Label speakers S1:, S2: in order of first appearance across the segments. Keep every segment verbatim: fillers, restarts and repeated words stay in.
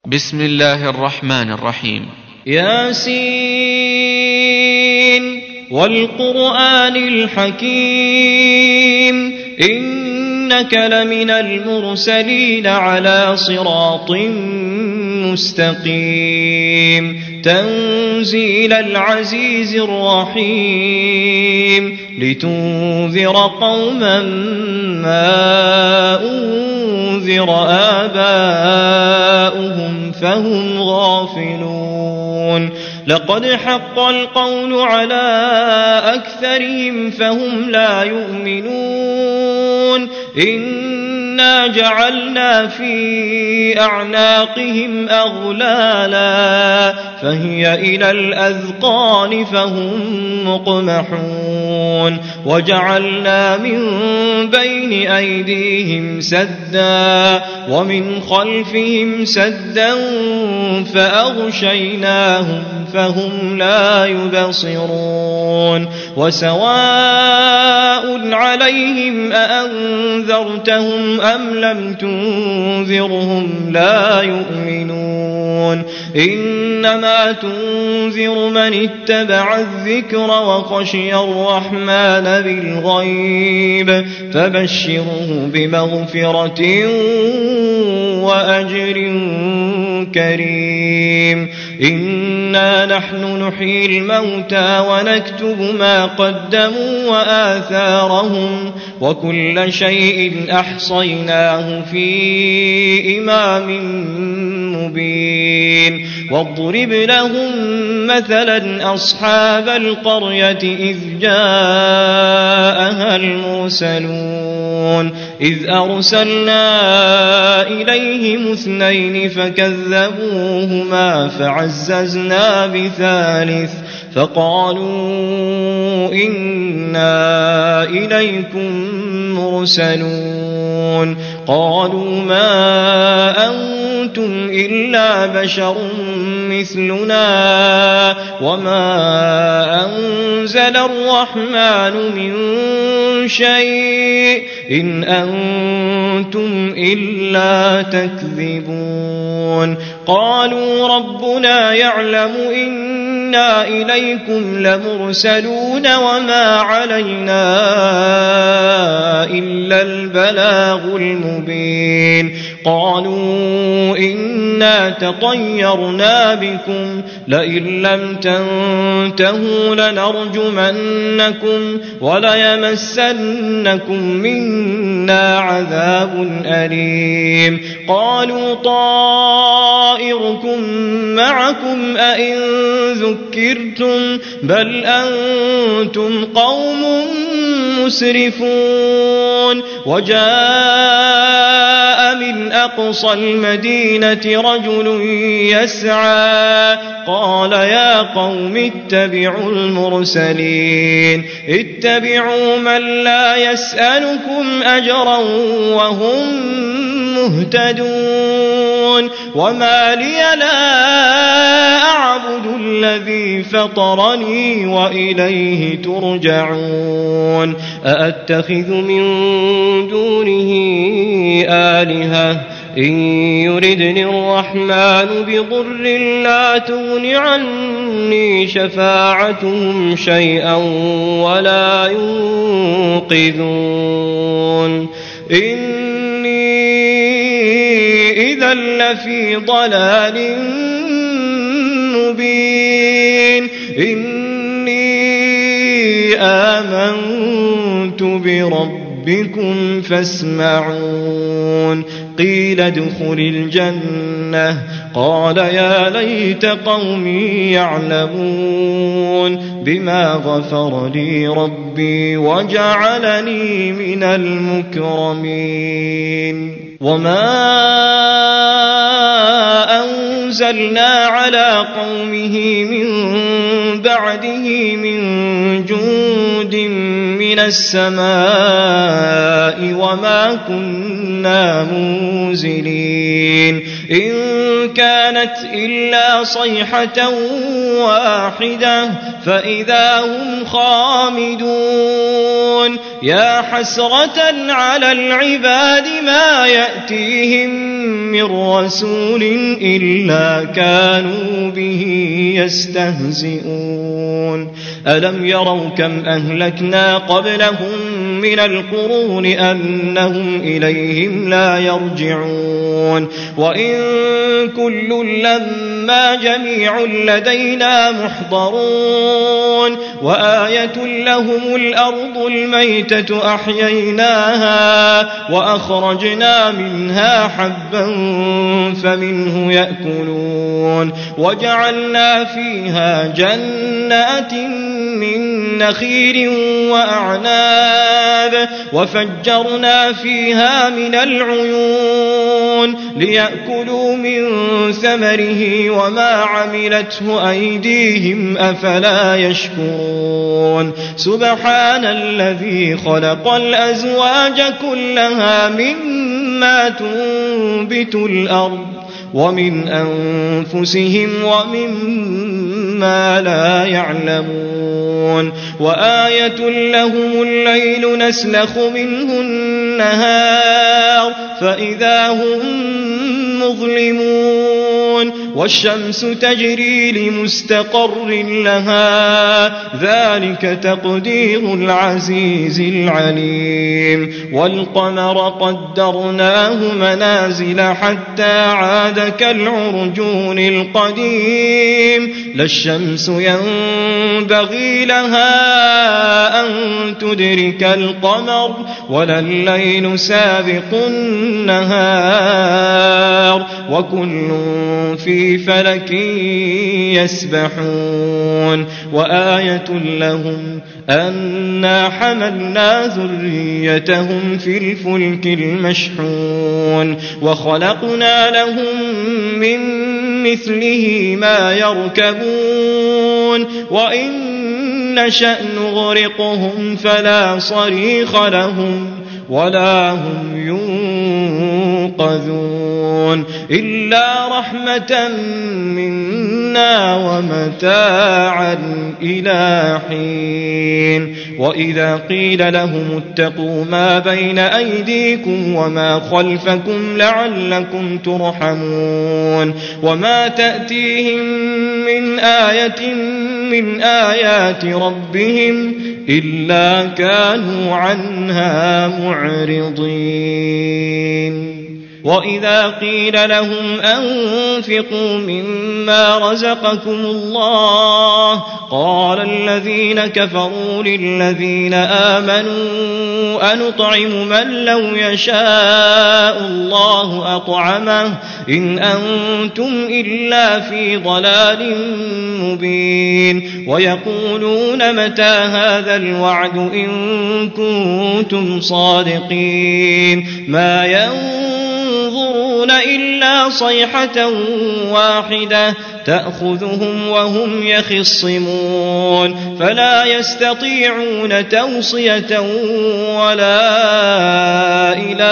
S1: بسم الله الرحمن الرحيم.
S2: ياسين والقرآن الحكيم إنك لمن المرسلين على صراط مستقيم تنزيل العزيز الرحيم لتنذر قوما ما أنذر آباؤهم فهم غافلون لقد حق القول على أكثرهم فهم لا يؤمنون إنا جعلنا في أعناقهم أغلالا فهي إلى الأذقان فهم مقمحون وجعلنا من بين أيديهم سدا ومن خلفهم سدا فأغشيناهم فهم لا يبصرون وسواء عليهم أأنذرتهم أم لم تنذرهم لا يؤمنون إنما تنذر من اتبع الذكر وخشي الرحمن بالغيب فبشره بمغفرة وأجر كريم إنا نحن نحيي الموتى ونكتب ما قدموا وآثارهم وكل شيء أحصيناه في إمام مبين واضرب لهم مثلا أصحاب القرية إذ جاءها المرسلون إذ أرسلنا إليهم اثنين فكذبوهما فعززنا بثالث فقالوا إنا إليكم مرسلون قالوا ما أنتم إلا بشر مثلنا وما أنزل الرحمن من شيء إن أنتم إلا تكذبون قالوا ربنا يعلم إنا إليكم لمرسلون وما علينا إلا البلاغ المبين قالوا إنا تطيرنا بكم لئن لم تنتهوا لنرجمنكم وليمسنكم منا عذاب أليم قالوا طائركم معكم أئن ذكرتم بل أنتم قوم مسرفون وجاء من أقصى المدينة رجل يسعى قال يا قوم اتبعوا المرسلين اتبعوا من لا يسألكم أجرا وهم مهتدون وما لي لا أعبد الذي فطرني وإليه ترجعون أأتخذ من دونه آلهة إن يردني الرحمن بضر لا تغن عني شفاعتهم شيئا ولا ينقذون إني إذا لفي ضلال مبين إني آمنت بربكم فاسمعون قيل ادخل الجنة قال يا ليت قومي يعلمون بما غفر لي ربي وجعلني من المكرمين وما أنزلنا على قومه من بعده من جند من السماء وما كنا منزلين إن كانت إلا صيحة واحدة فإذا هم خامدون يا حسرة على العباد ما يأتيهم من رسول إلا كانوا به يستهزئون ألم يروا كم أهلكنا قبلهم من القرون أنهم إليهم لا يرجعون وإن كل لما جميع لدينا محضرون وآية لهم الأرض الميتة أحييناها وأخرجنا منها حبا فمنه يأكلون وجعلنا فيها جنات من نخيل وأعناب وفجرنا فيها من العيون ليأكلوا من ثمره وما عملته أيديهم أفلا يشكرون سبحان الذي خلق الأزواج كلها مما تنبت الأرض ومن أنفسهم ومما لا يعلمون وآية لهم الليل نسلخ منه النهار فإذا هم مظلمون والشمس تجري لمستقر لها ذلك تقدير العزيز العليم والقمر قدرناه منازل حتى عاد كالعرجون القديم لا الشمس ينبغي لها أن تدرك القمر ولا الليل سابق النهار وكل في فلك يسبحون وآية لهم أنا حملنا ذريتهم في الفلك المشحون وخلقنا لهم من مثله ما يركبون وإن نشأ نغرقهم فلا صريخ لهم ولا هم ينقذون إلا رحمة منا ومتاعا إلى حين وإذا قيل لهم اتقوا ما بين أيديكم وما خلفكم لعلكم ترحمون وما تأتيهم من آية من آيات ربهم إلا كانوا عنها معرضين وإذا قيل لهم أنفقوا مما رزقكم الله قال الذين كفروا للذين آمنوا أنطعم من لو يشاء الله أطعمه إن أنتم إلا في ضلال مبين ويقولون متى هذا الوعد إن كنتم صادقين ما ينظرون إلا صيحة واحدة تأخذهم وهم يخصمون فلا يستطيعون توصية ولا إلى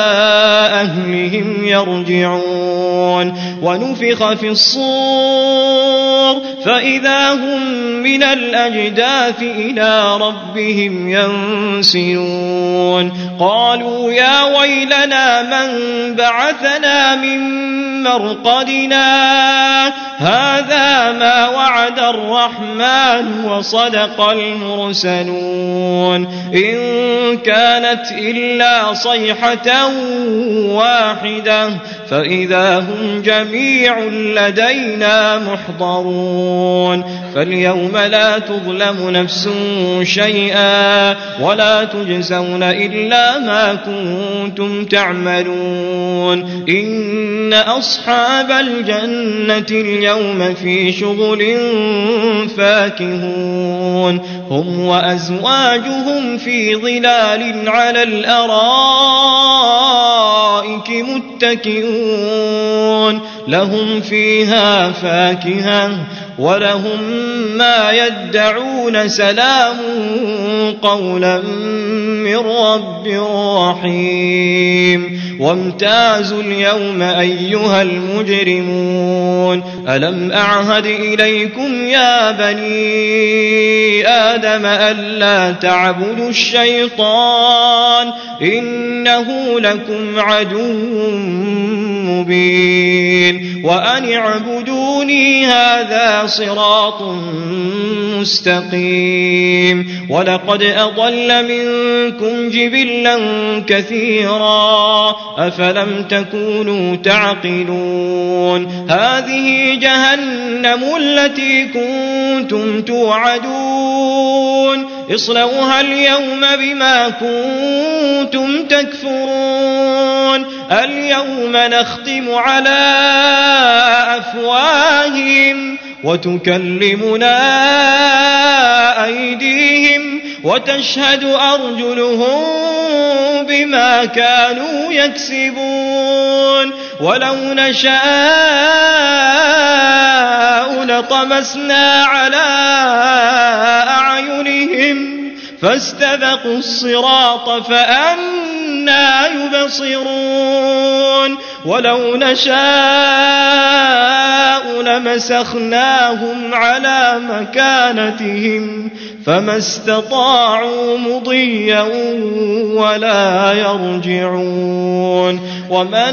S2: أهلهم يرجعون ونفخ في الصور فإذا هم من الأجداث إلى ربهم ينسلون قالوا يا ويلنا من بعثنا من مرقدنا هذا ما وعد الرحمن وصدق المرسلون إن كانت إلا صيحة واحدة فإذا هم جميع لدينا محضرون فاليوم لا تظلم نفس شيئا ولا تجزون إلا ما كنتم تعملون إن أصحاب الجنة اليوم في شغل فاكهون هم وأزواجهم في ظلال على الأرائك متكئون لهم فيها فاكهة ولهم ما يدعون سلام قولا من رب رحيم وامتازوا اليوم أيها المجرمون ألم أعهد إليكم يا بني آدم ألا تعبدوا الشيطان إنه لكم عدو مبين وأن اعبدوني هذا صراط مستقيم ولقد أضل منكم جبلا كثيرا أفلم تكونوا تعقلون هذه جهنم التي كنتم توعدون اصلوها اليوم بما كنتم تكفرون اليوم نختم على أفواههم وتكلمنا أيديهم وتشهد أرجلهم بما كانوا يكسبون ولو نشاء لطمسنا على أعينهم فاستبقوا الصراط فأنى يبصرون ولو نشاء لمسخناهم على مكانتهم فما استطاعوا مضيا ولا يرجعون ومن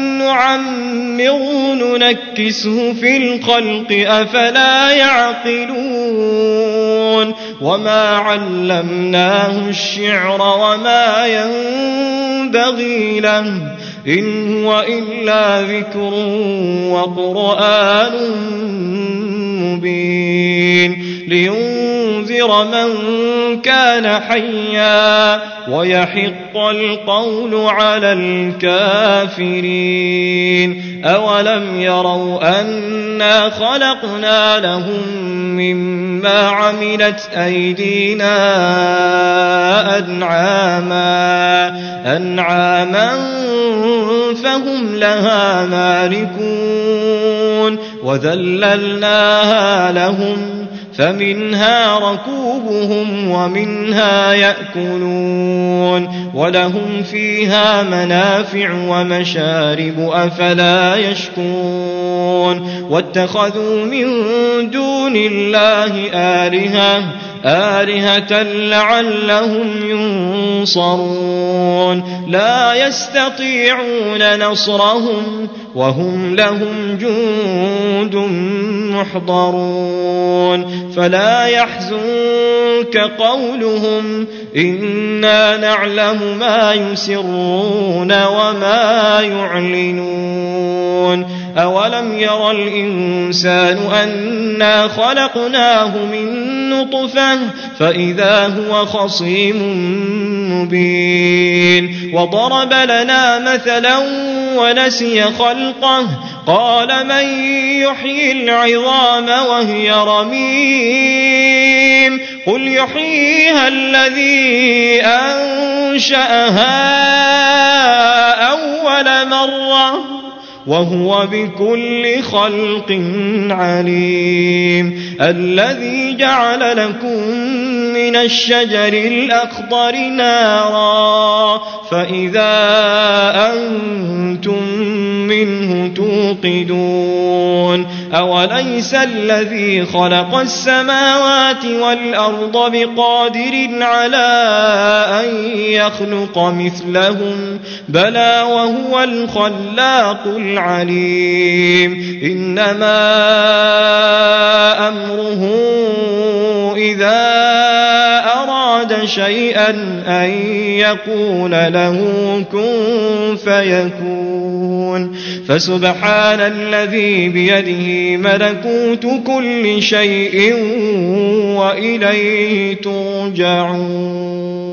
S2: نعمره ننكسه في الخلق أفلا يعقلون وما علمناه الشعر وما ينبغي له إن هو إلا ذكر وقرآن مبين لينذر من كان حيا ويحق القول على الكافرين أولم يروا أنا خلقنا لهم مما عملت أيدينا أنعاما أنعاما فهم لها مالكون وذللناها لهم فمنها ركوبهم ومنها يأكلون ولهم فيها منافع ومشارب أفلا يشكرون واتخذوا من دون الله آلهة آلهة لعلهم ينصرون لا يستطيعون نصرهم وهم لهم جند محضرون فلا يحزنك قولهم إنا نعلم ما يسرون وما يعلنون أولم ير الإنسان أنا خلقناه من نطفة فإذا هو خصيم مبين وضرب لنا مثلا ونسي خلقه قال من يحيي العظام وهي رميم قل يحييها الذي أنشأها أول مرة وهو بكل خلق عليم الذي جعل لكم من الشجر الأخضر نارا فإذا أنتم منه توقدون أوليس الذي خلق السماوات والأرض بقادر على أن يخلق مثلهم بلى وهو الخلاق العليم إنما أمره إذا أراد شيئا أن يقول له كن فيكون فسبحان الذي بيده ملكوت كل شيء وإليه ترجعون.